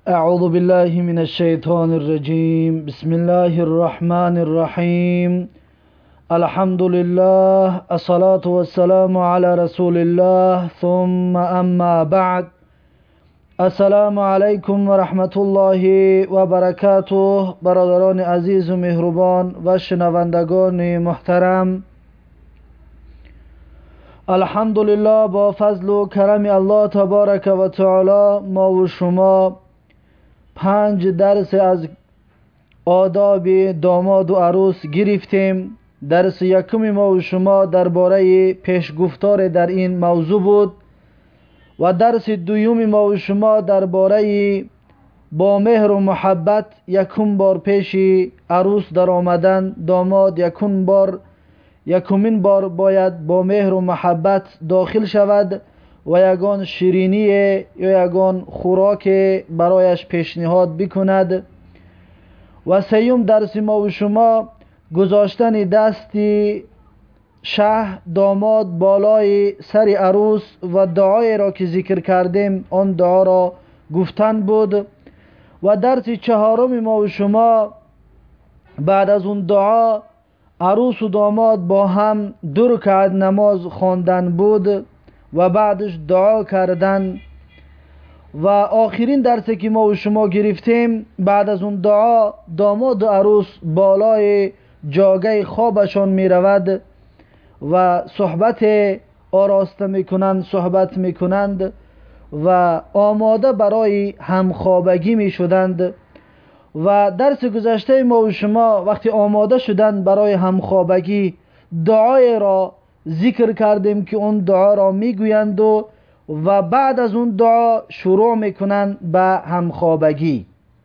أعوذ بالله من الشيطان الرجيم. بسم الله الرحمن الرحيم. الحمد لله، الصلاة والسلام على رسول الله، ثم أما بعد. السلام عليكم ورحمة الله وبركاته. برادران عزیز و مهربان و شنوندگان محترم، الحمدلله با فضل و کرم الله تبارک و تعالی ما و شما 5 درس از آداب داماد و عروس گرفتیم. درس یکم ما و شما درباره پیشگفتار در این موضوع بود و درس دوم ما و شما درباره با مهر و محبت یکم بار پیش عروس در آمدن. داماد یکمین بار باید با مهر و محبت داخل شود و یگان شیرینی یا یگان خوراک برایش پیشنهاد بکند. و سیوم درس ما و شما گذاشتن دستی شه داماد بالای سر عروس و دعای را که ذکر کردیم آن دعا را گفتن بود. و درس چهارم ما و شما بعد از اون دعا عروس و داماد با هم 2 رکعت نماز خواندن بود و بعدش دعا کردن. و آخرین درسی که ما و شما گرفتیم بعد از اون دعا داماد و عروس بالای جاگه خوابشان می رود و صحبت آراسته می کنند و آماده برای همخوابگی می شدند. و درس گذشته ما و شما وقتی آماده شدند برای همخوابگی دعای را ذکر کردیم که اون دعا را میگویند و بعد از اون دعا شروع میکنند به همخوابگی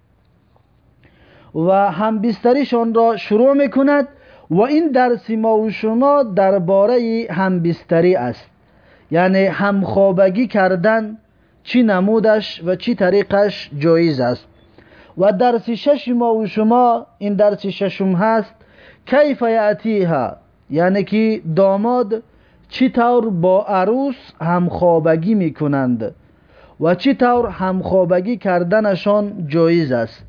و همبستریشان را شروع میکند. و این درس ما و شما درباره همبستری است، یعنی همخوابگی کردن چی نمودش و چی طریقش جایز است. و درس 6 ما و شما این درس 6 هست کیف یأتیها، یعنی که داماد چی طور با عروس همخوابگی میکنند و چی طور همخوابگی کردنشان جایز است.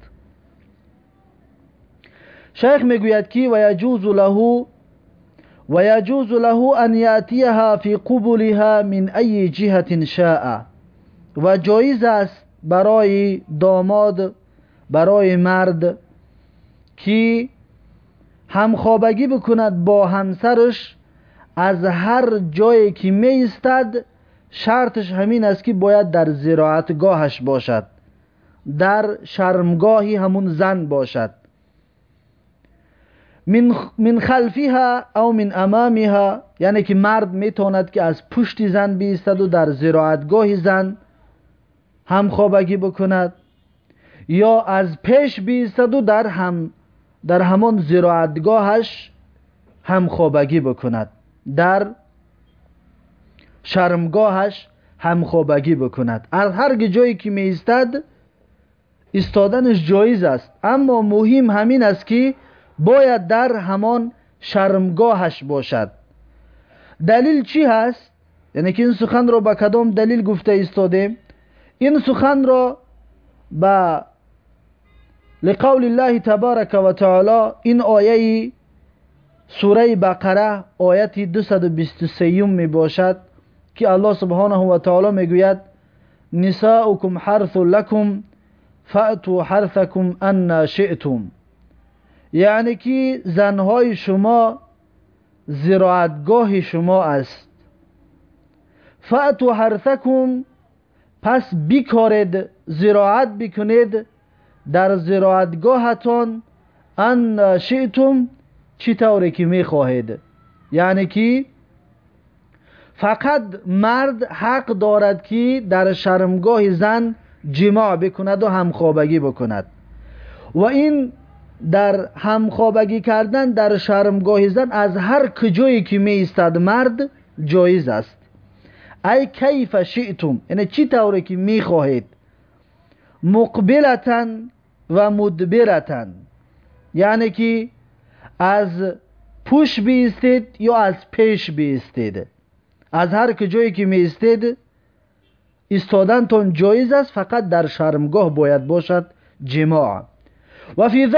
شیخ میگوید که و یجوز له ان یأتیها فی قبولها من ای جهت شاء، و جایز است برای داماد، برای مرد که همخوابگی بکند با همسرش از هر جایی که می ایستد. شرطش همین است که باید در زراعتگاهش باشد، در شرمگاهی همون زن باشد. من خلفها او من امامها، یعنی که مرد میتواند که از پشت زن بیستد و در زراعتگاه زن همخوابگی بکند، یا از پیش بیستد و در همان زراعتگاهش همخوابگی بکند، در شرمگاهش همخوابگی بکند. از هر جایی که می ایستد ایستادنش جایز است، اما مهم همین است که باید در همان شرمگاهش باشد. دلیل چی هست؟ یعنی که این سخن را با کدام دلیل گفته ایستادیم؟ این سخن را با لقول الله تبارک و تعالی این آیه سوره بقره آیت 223 می باشد که الله سبحانه و تعالی می گوید نساؤکم حرث لکم فأتوا حرثکم ان شئتم، یعنی که زنهای شما زراعتگاه شما است. فأتوا حرثکم، پس بیکارید، زراعت بکنید در زراعتگاهتان ان شئتم، چی طوری که می خواهید. یعنی که فقط مرد حق دارد که در شرمگاه زن جماع بکند و همخوابگی بکند. و این در همخوابگی کردن در شرمگاه زن از هر کجایی که می ایستد مرد جایز است. ای کیف شئتم، یعنی چی طوری که می خواهید. مقبلتاً و مدبرتاً، یعنی که از پشت بیستید یا از پیش بیستید. از هر کجایی که می ایستید ایستادنتان جایز است، فقط در شرمگاه باید باشد جماع. و فی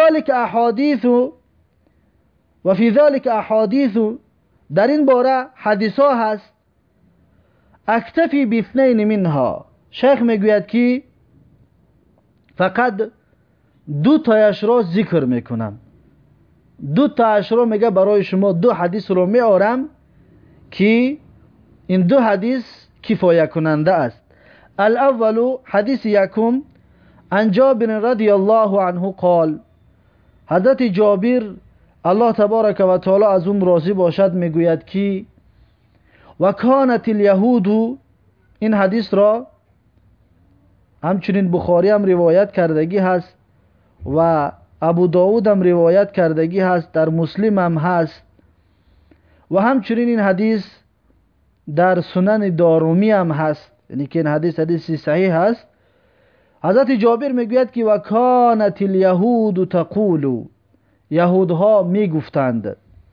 ذلك احادیث در این باره حدیث ها هست. اکتفی باثنین منها، شیخ میگوید که فقط دو تایش را ذکر میکنم. دو تایش را میگه برای شما دو حدیث رو میارم که این دو حدیث کفایه کننده است. الاول حدیث یکم عن جابر رضی الله عنه قال، حضرت جابر الله تبارک و تعالی از اون راضی باشد میگوید که و کانت الیهود، این حدیث را همچنین بخاری هم روایت کردگی هست و ابو داود هم روایت کردگی هست، در مسلم هم هست و همچنین این حدیث در سنن دارمی هم هست، یعنی که این حدیث صحیح هست. حضرت جابر میگوید که و کانت الیهود تقول، یهودها میگفتند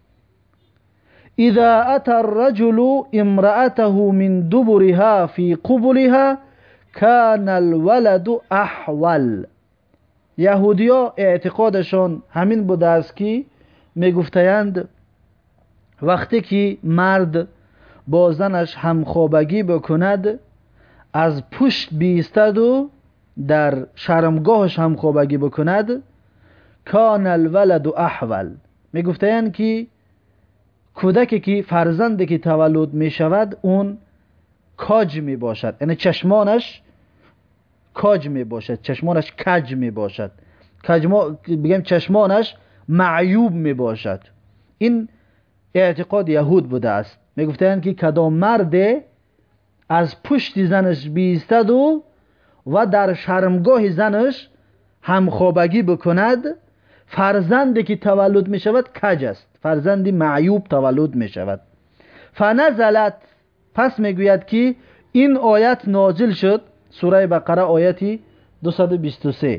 اذا اتى الرجل امرأته من دبرها في قبلها كان الولد احول. یهودیا اعتقادشون همین بوده است که میگفتند وقتی که مرد با زنش همخوابگی بکند، از پشت بیستد و در شرمگاهش همخوابگی بکند، کان الولد احول، میگفتند که کودکی که فرزندی که تولد می شود اون کاج می باشد، یعنی چشمانش کاج می باشد، چشمانش کج می باشد، بگم چشمانش معیوب می باشد. این اعتقاد یهود بوده است. می گفتند که کدام مرد از پشت زنش بیستد و در شرمگاه زنش همخوابگی بکند، فرزندی که تولد می شود کج است، فرزندی معیوب تولد می شود. فنزلت، پس میگوید که این آیت نازل شد، سوره بقره آیتی 223،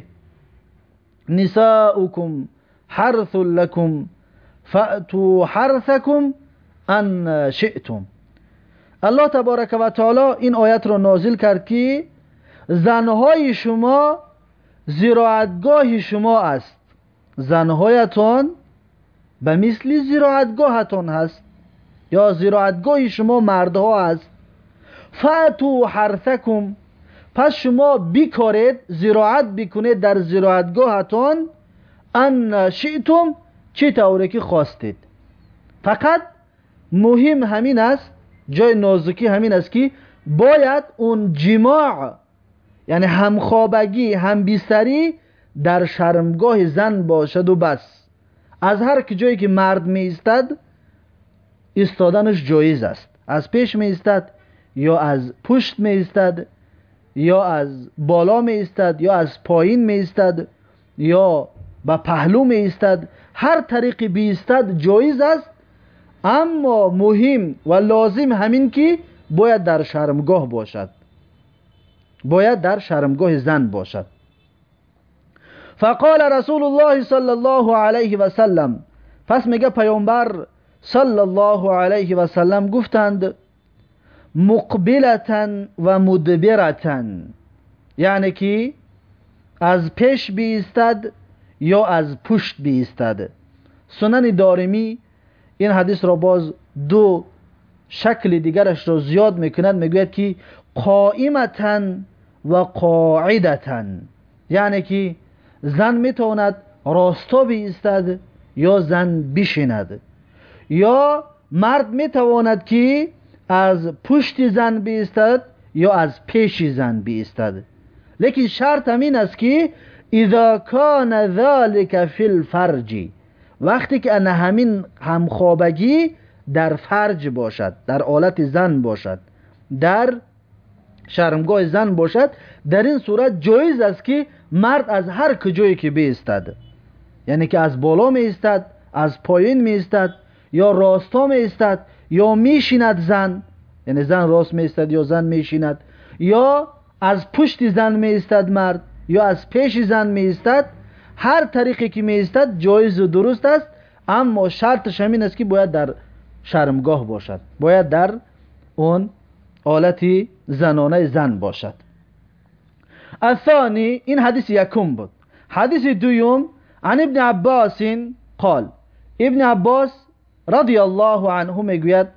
نساؤکم حرث لکم فأتوا حرثکم ان شئتم. الله تبارک و تعالی این آیت را نازل کرد که زنهای شما زراعتگاه شما است، زنهایتان به مثل زراعتگاهتان هست یا زراعتگاه شما مردها است. فأتوا حرثکم، پس شما بیکارید، زراعت بکنید در زراعتگاهتان، ان شئتم، چه طوری که خواستید. فقط مهم همین است، جای نازکی همین است که باید اون جماع، یعنی همخوابگی، همبستری در شرمگاه زن باشد و بس. از هر جایی که مرد می ایستد ایستادنش جایز است. از پیش می ایستد یا از پشت می ایستد یا از بالا می ایستد یا از پایین می ایستد یا به پهلو می ایستد، هر طریقی بی ایستد جایز است. اما مهم و لازم همین که باید در شرمگاه باشد، باید در شرمگاه زن باشد. فقال رسول الله صلی الله علیه و سلم، پس میگه پیامبر صلی الله علیه و سلم گفتند مقبلتا و مدبرتا، یعنی که از پیش بیستد یا از پشت بیستد. سنن دارمی این حدیث را باز دو شکل دیگرش را زیاد میکند، میگوید که قائمتا و قاعدتا، یعنی که زن میتواند راستا بیستد یا زن بشیند، یا مرد میتواند که از پشت زن بیستد یا از پیش زن بیستد. لیکن شرط همین است که اذا کان ذلك فی الفرج، وقتی که همین همخوابگی در فرج باشد، در آلت زن باشد، در شرمگاه زن باشد، در این صورت جایز است که مرد از هر کجایی که بیستد، یعنی که از بالا می ایستد، از پایین می ایستد، یا راستا می ایستد یا میشیند زن، یعنی زن راست می ایستد یا زن میشیند، یا از پشت زن می ایستد مرد یا از پیش زن می ایستد، هر طریقی که می ایستد جایز و درست است. اما شرطش همین است که باید در شرمگاه باشد، باید در اون آلت زنانه زن باشد. الثانی، این حدیث یکم بود. حدیث دوم عن ابن عباس قال، ابن عباس رضی الله عنه میگوید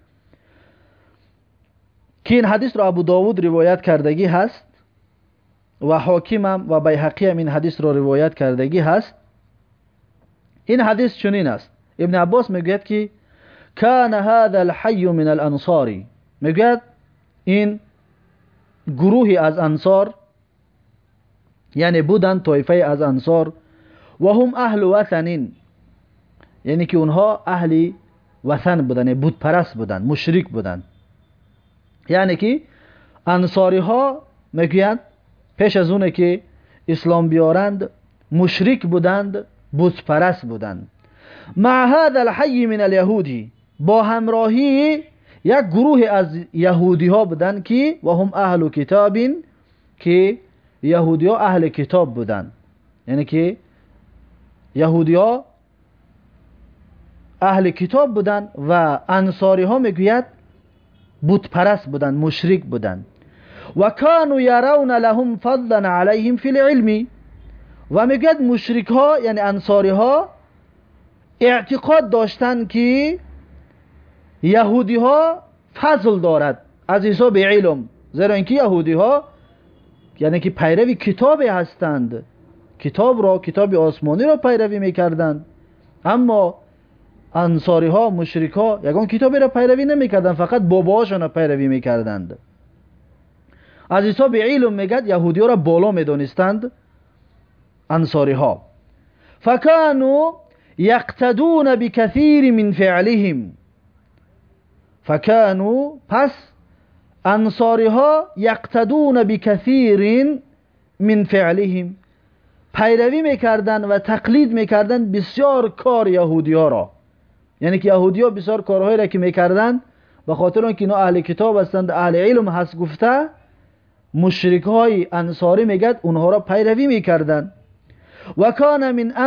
که این حدیث را ابو داود روایت کردگی هست و حاکم و بیهقی هم این حدیث را روایت کردگی هست. این حدیث چنین است. ابن عباس میگوید که کان هذا الحی من الانصار، میگوید این گروهی از انصار، یعنی بودند طایفه از انصار، و هم اهل وثن، یعنی که اونها اهل وثن بودند، بت پرست بودند، مشرک بودند. یعنی که انصاری ها میگویند پیش از اونه که اسلام بیارند مشرک بودند، بت پرست بودند. مع هذا الحی من الیهودی، با همراهی یک گروه از یهودی ها بودند که و هم اهل کتاب، که یهودی ها اهل کتاب بودند. یعنی که یهودی ها اهل کتاب بودند و انصاری ها میگوید بت پرست بودند، مشرک بودند. و کانوا یرون لهم فضلا علیهم فی العلم، و میگوید مشرک ها یعنی انصاری ها اعتقاد داشتند که یهودی ها فضل دارد از حساب علم، زیرا اینکه یهودی ها یعنی که پیروی کتابی هستند، کتاب آسمانی را پیروی میکردند. اما انصاری ها، مشرک ها یگان کتابی را پیروی نمیکردند، فقط باباهاشون را پیروی میکردند. از حساب علم میگد یهودی ها را بالا میدانستند انصاری ها. فکانوا یقتدون بکثیر من فعلهم، فکانوا پس انصاری ها یقتدون بکثیر من فعلهم، پیروی میکردن و تقلید میکردن بسیار کار یهودی ها را. یعنی که یهودی ها بسیار کارهایی را که میکردن به خاطر اینکه اینا اهل کتاب هستند، اهل علم هست گفته، مشرک های انصاری میگد اونها را پیروی میکردن. و کان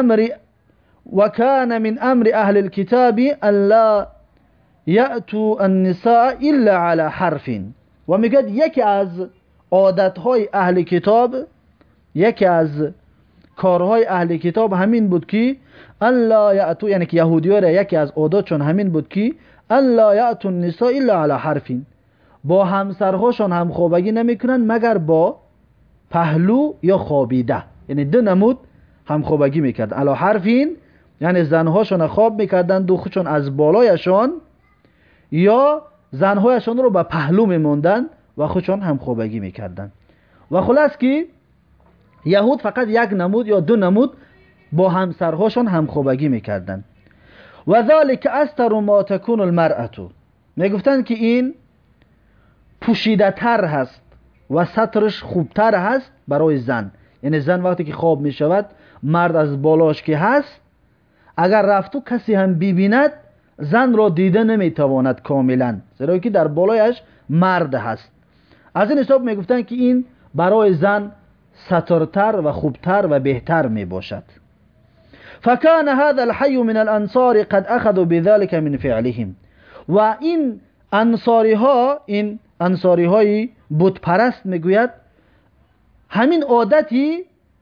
من امر اهل الكتاب الا یأتوا النساء الا على حرف، و میگد یکی از عادتهای اهل کتاب، یکی از کارهای اهل کتاب همین بود که الا یأتوا، یعنی که یهودی‌ها را یکی از عاداتشون همین بود که الا یأتوا النساء الا على حرف، با همسرهاشون هم خوابگی نمیکنن مگر با پهلو یا خوابیده. یعنی دو نمود هم خوابگی میکردن. علی حرفین یعنی زنهاشون خواب میکردن دو خودشون از بالایشان، یا زنهایشان رو به پهلو میموندن و خودشون هم خوابگی میکردن. و خلاص که یهود فقط یک نمود یا دو نمود با همسرهاشون هم خوابگی میکردن. و ذالک استر ما تکون المرأة، میگفتن که این پوشیده تر هست و سترش خوبتر هست برای زن. یعنی زن وقتی که خواب میشود، مرد از بالاش که هست، اگر رفتو کسی هم ببیند زن را دیده نمیتواند کاملا، زیرا که در بالایش مرد هست. از این حساب میگفتن که این برای زن سترتر و خوبتر و بهتر میباشد. فکان هذا الحی من الانصار قد اخذوا بذلك من فعلهم، و این انصاری های بت پرست میگوید همین عادتی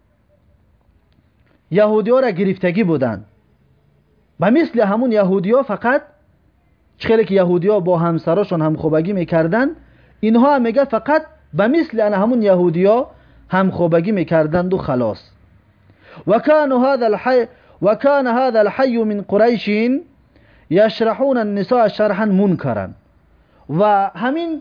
یهودی ها را گرفتگی بودند. و مثل همون یهودی ها، فقط چخیلی که یهودی ها با همسراشون هم خوابگی میکردن، اینها هم میگه فقط به مثل همون یهودی ها هم خوابگی میکردند و خلاص. و کان هذا الحی من قریش یشرحون النساء شرحا منکرا، و همین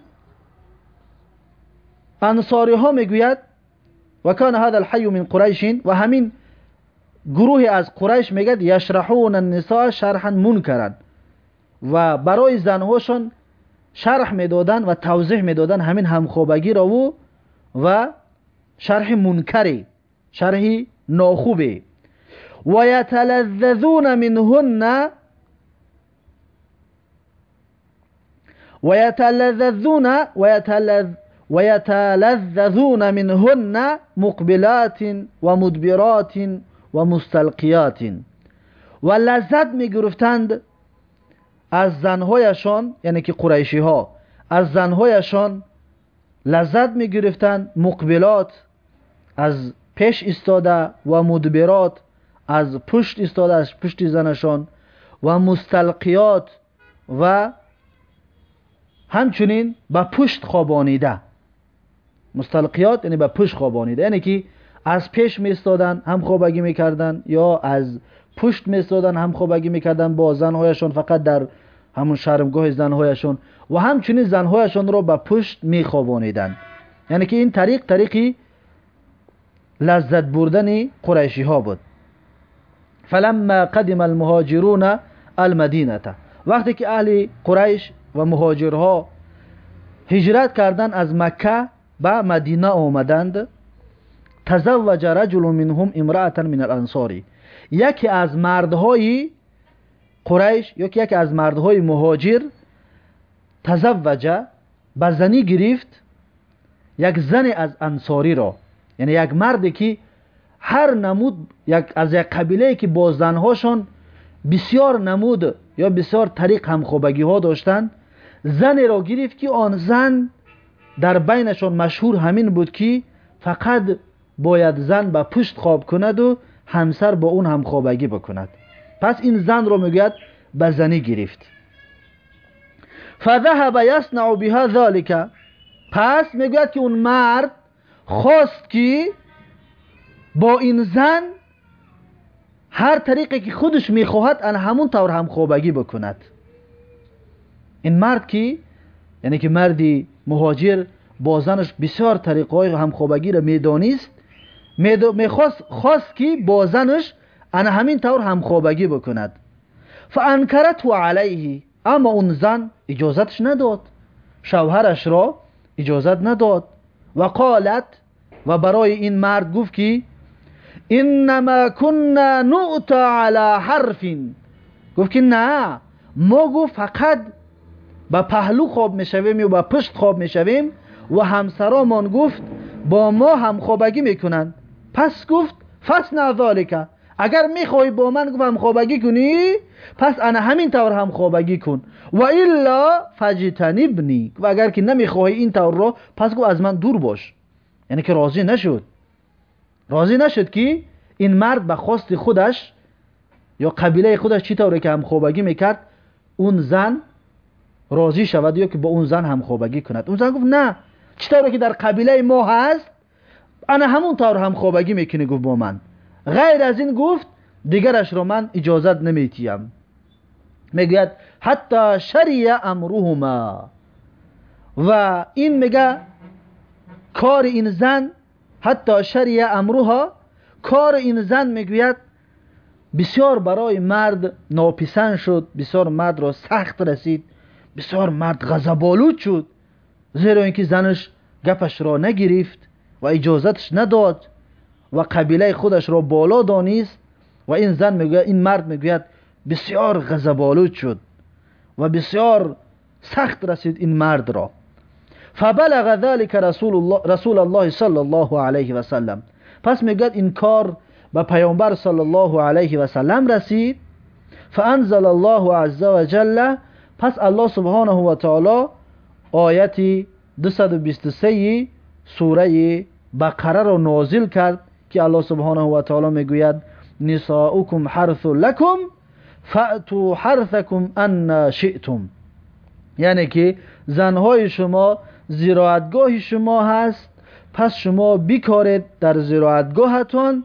انصاری ها میگوید و کان هذا الحی من قریش، و همین گروه از قریش میگد یشرحون النساء شرحا منکرا، و برای زنهاشون شرح میدادن و توضیح میدادن همین همخوابگی را و شرح منکری، شرحی ناخوبی. و یتلذذون منهن مقبلات و مدبرات و مستلقیات، و لذت میگرفتند از زنهایشان، یعنی که قریشی ها از زنهایشان لذت می گرفتند، مقبلات از پیش ایستاده و مدبرات از پشت ایستاده از پشت زنشان و مستلقیات و همچنین به پشت خوابانیده. مستلقیات یعنی به پشت خوابانیده، یعنی که از پیش می ایستادن هم خوابگی میکردن یا از پشت می ایستادن هم خوابگی میکردن با زنهایشان، فقط در همون شرمگاه زنهایشان، و همچنین زنهایشان را به پشت می خوابانیدن. یعنی که این طریقی لذت بردن قریشی ها بود. فلما قدم المهاجرون المدینه، وقتی که اهل قریش و مهاجرها هجرت کردن از مکه به مدینه آمدند، تزوج رجل منهم امرأة من الانصار، یکی از مردهای قریش، یکی از مردهای مهاجر تزوج، بزنی گرفت یک زن از انصاری را، یعنی یک مردی که هر نمود از یک قبیله که با زنهاشون بسیار نمود یا بسیار طریق همخوابگی ها داشتند، زن را گرفت که آن زن در بینشون مشهور همین بود که فقط باید زن به پشت خواب کند و همسر با اون همخوابگی بکند. پس این زن را میگوید به زنی گرفت. فذهب یصنع بها ذلك، پس میگوید که اون مرد خواست که با این زن هر طریقی که خودش میخواهد ان همون طور همخوابگی بکند. این مرد که یعنی که مردی مهاجر با زنش بسیار طریقهای همخوابگی را میدانست، خواست که با زنش ان همین طور همخوابگی بکند. فانکرت علیه، اما اون زن اجازتش نداد، شوهرش را اجازت نداد. و قالت، و برای این مرد گفت که انما كنا نؤتى على حرف، گفت که نه، ما گفت فقط با پهلو خواب میشویم و با پشت خواب میشویم و همسرامان گفت با ما هم خوابگی میکنن. پس گفت فصنع ذلك، اگر میخوای با من گفت هم خوابگی کنی پس انا همین طور هم خوابگی کن، و الا فجتنبنی، و اگر که نمیخوای این طور رو پس گفت از من دور باش. یعنی که راضی نشد که این مرد به خواست خودش یا قبیله خودش چی طوره که هم خوابگی میکرد اون زن راضی شود یا که با اون زن هم خوابگی کند. اون زن گفت نه، چی طوره که در قبیله ما هست انا همون طور هم خوابگی میکنی گفت با من، غیر از این گفت دیگرش رو من اجازت نمیتیم. میگوید حتی شریع امرهما، و این میگه کار این زن، حتی شریع امرها، کار این زن میگوید بسیار برای مرد ناپسند شد، بسیار مرد را سخت رسید، بسیار مرد غضب‌آلود شد، زیرا اینکه زنش گپش را نگرفت و اجازتش نداد و قبیله خودش را بالا دانست. و این زن میگوید، این مرد میگوید بسیار غضب‌آلود شد و بسیار سخت رسید این مرد را. فبلغ ذلك رسول الله صلی الله علیه و سلم، پس میگوید این کار به پیامبر صلی الله علیه و سلم رسید. فانزل الله عز وجل، پس الله سبحانه و تعالی آیت 223 سوره بقره را نازل کرد که الله سبحانه و تعالی میگوید نساؤکم حرث لکم فأتوا حرثکم ان شئتم، یعنی که زنهای شما زراعتگاه شما هست، پس شما بیکارید در زراعتگاهتون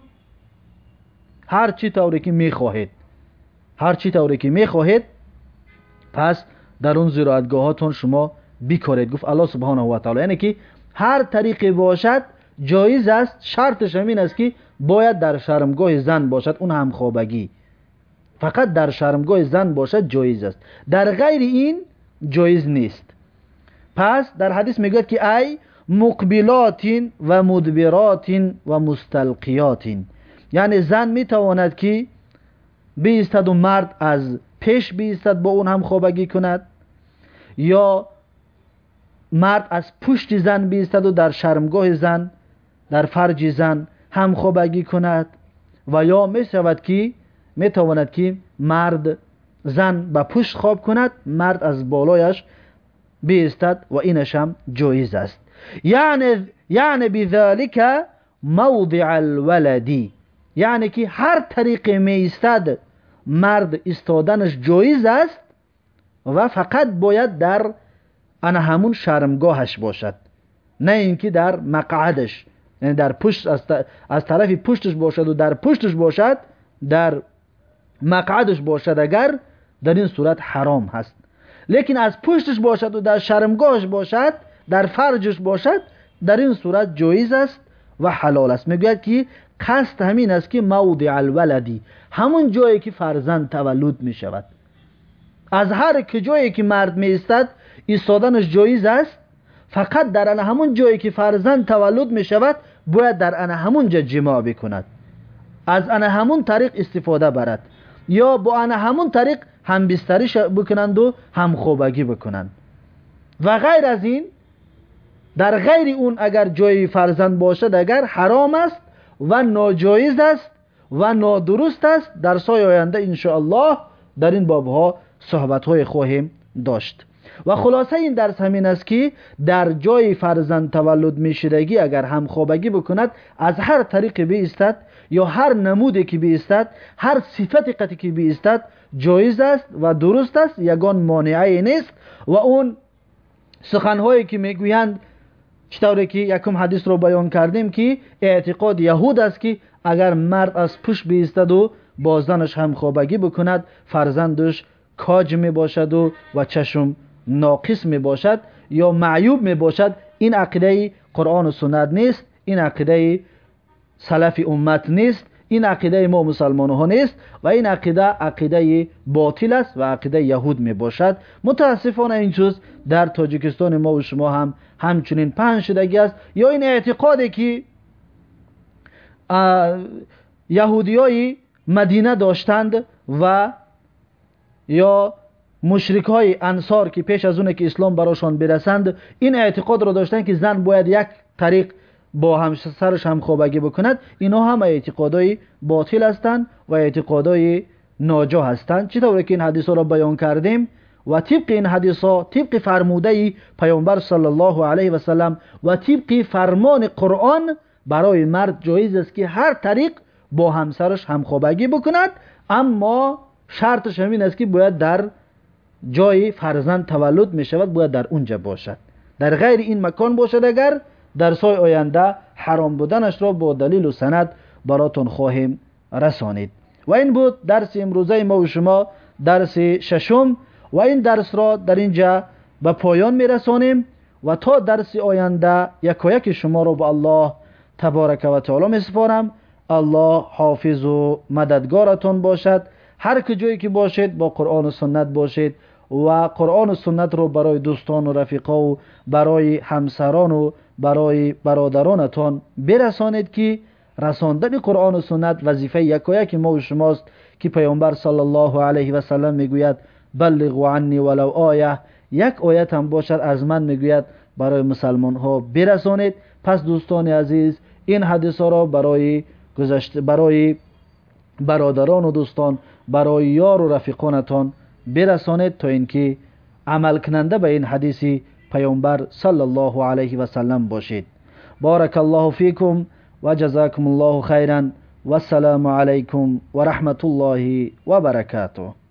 هر چی طوری که میخواهید، هر چی طوری که میخواهید پس در اون زراعتگاهاتون شما بیکارید. گفت الله سبحانه و تعالی، یعنی که هر طریقی باشد جایز است، شرطش همین است که باید در شرمگاه زن باشد، اون هم خوابگی فقط در شرمگاه زن باشد جایز است، در غیر این جایز نیست. پس در حدیث میگوید که ای مقبلات و مدبرات و مستلقیات، یعنی زن میتواند که بیستد و مرد از پیش بیستد با اون هم خوابگی کند، یا مرد از پشت زن بیستد و در شرمگاه زن در فرج زن هم خوابگی کند، و یا میتواند که مرد زن به پشت خواب کند، مرد از بالایش بیستد و اینش هم جایز است. یعنی بذالک موضع الولدی، یعنی که هر طریق می ایستد مرد ایستادنش جایز است و فقط باید در انا همون شرمگاهش باشد، نه اینکه در مقعدش، یعنی در پشت از طرف پشتش باشد و در پشتش باشد، در مقعدش باشد، اگر در این صورت حرام هست. لیکن از پشتش باشد و در شرمگاهش باشد، در فرجش باشد، در این صورت جایز است و حلال است. میگوید که قصد همین است که موضع الولدی، همون جایی که فرزند تولد می شود. از هر جایی که مرد می ایستد ایستادنش جایز است، فقط در آن همون جایی که فرزند تولد می شود باید در آن همون جا جماع بکند، از آن همون طریق استفاده برد، یا با آن همون طریق هم بستری بکنند و هم خوابگی بکنند. و غیر از این، در غیر اون اگر جای فرزند باشد اگر حرام است و ناجایز است و نادرست است. در سای آینده انشاءالله در این بابها صحبت‌های خواهیم داشت. و خلاصه این درس همین است که در جای فرزند تولد میشدگی اگر هم خوابگی بکند، از هر طریق بیستد یا هر نمودی که بیستد، هر صفت قطعی که بیستد جایز است و درست است، یگان مانعی نیست. و اون سخنهایی که میگویند، چطوری که یکم حدیث رو بیان کردیم که اعتقاد یهود است که اگر مرد از پشت بیستد و با زنش هم خوابگی بکند، فرزندش کاج می باشد و چشم ناقص می باشد یا معیوب می باشد. این عقیده قرآن و سنت نیست، این عقیده سلف امت نیست، این عقیده ما مسلمان ها نیست و این عقیده باطل است و عقیده یهود می باشد. متاسفانه این چیز در تاجیکستان ما و شما هم همچنین پهن شدگی است. یا این اعتقادی که یهودیای مدینه داشتند و یا مشرکای انصار که پیش از اون که اسلام براشان برسند، این اعتقاد را داشتند که زن باید یک طریق با همسرش هم خوابگی بکند. اینا هم اعتقادای باطل هستند و اعتقادای ناجا هستند. چطور که این حدیث را بیان کردیم و طبق این حدیث ها، طبق فرموده پیامبر صلی الله علیه و سلم و طبق فرمان قرآن، برای مرد جایز است که هر طریق با همسرش هم خوابگی بکند، اما شرطش همین است که باید در جای فرزند تولد می شود باید در اونجا باشد. در غیر این مکان باشد اگر در سای آینده حرام بودنش را با دلیل و سند براتون خواهیم رسانید. و این بود درس امروزه ما و شما، درس ششم، و این درس را در اینجا به پایان می رسانیم و تا درس آینده یک شما را به الله تبارک و تعالی می سپارم. الله حافظ و مددگارتون باشد. هر کجایی که باشید با قرآن و سنت باشید و قرآن و سنت رو برای دوستان و رفیقا و برای همسران و برای برادرانتان برسانید که رساندن قرآن و سنت وظیفه یکایک ما و شماست که پیامبر صلی الله علیه و سلم میگوید بلغوا عنی ولو آیه، یک آیت هم باشد از من میگوید برای مسلمان ها برسانید. پس دوستان عزیز، این حدیث را برای برادران و دوستان، برای یار و رفیقانتان برسانید تا اینکه عمل کننده به این حدیث پیامبر صلی الله علیه و سلم باشید. بارک الله فیکم و جزاکم الله خیرا و السلام علیکم و رحمت الله و برکاته.